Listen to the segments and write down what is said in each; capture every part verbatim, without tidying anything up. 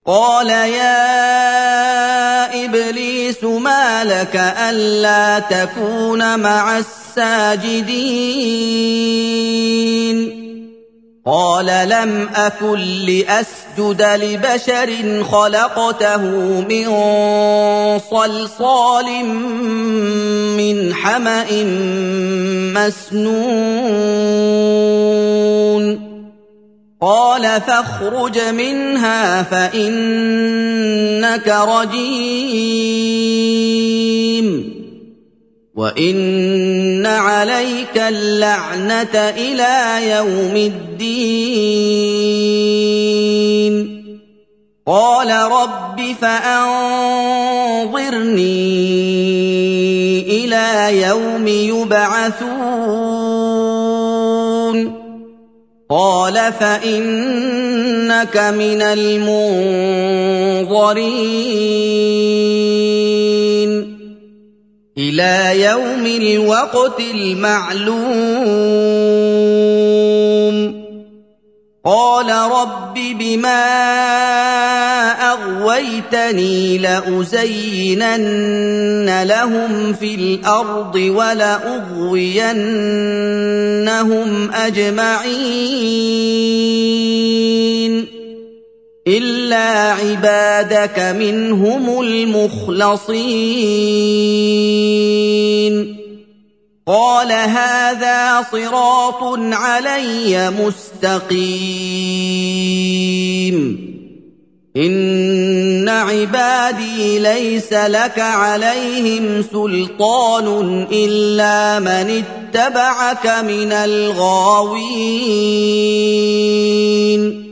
قال يا إبليس ما لك ألا تكون مع الساجدين قال لم أكن لأسجد لبشر خلقته من صلصال من حمأ مسنون قال فاخرج منها فإنك رجيم وإن عليك اللعنة إلى يوم الدين قال رب فأنظرني إلى يوم يبعثون قال فإنك من المنظرين إلى يوم الوقت المعلوم قال رب بما أغويتني لأزينن لهم في الأرض ولأغوينهم أجمعين إلا عبادك منهم المخلصين قال هذا صراط علي مستقيم إن عبادي ليس لك عليهم سلطان إلا من اتبعك من الغاوين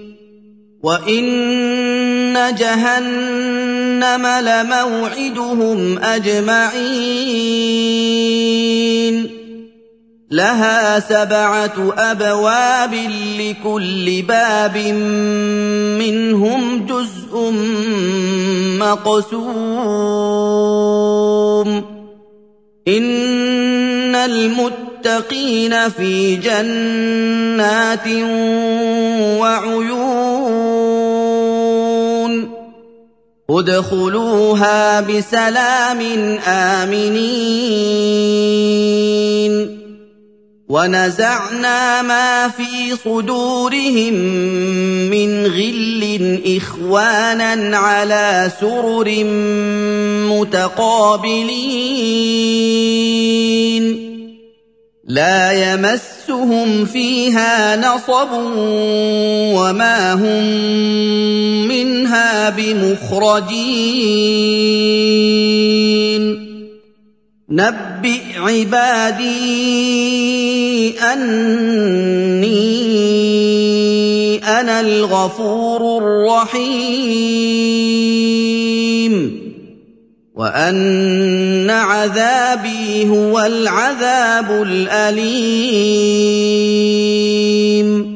وإن جهنم لموعدهم أجمعين لها سبعة أبواب لكل باب منهم جزء مقسوم إن المتقين في جنات وعيون ادخلوها بسلام آمنين ونزعنا ما في صدورهم من غل إخوانا على سرر متقابلين لا يمسهم فيها نصب وما هم منها بمخرجين نبئ عبادي أني أنا الغفور الرحيم وأن عذابي هو العذاب الأليم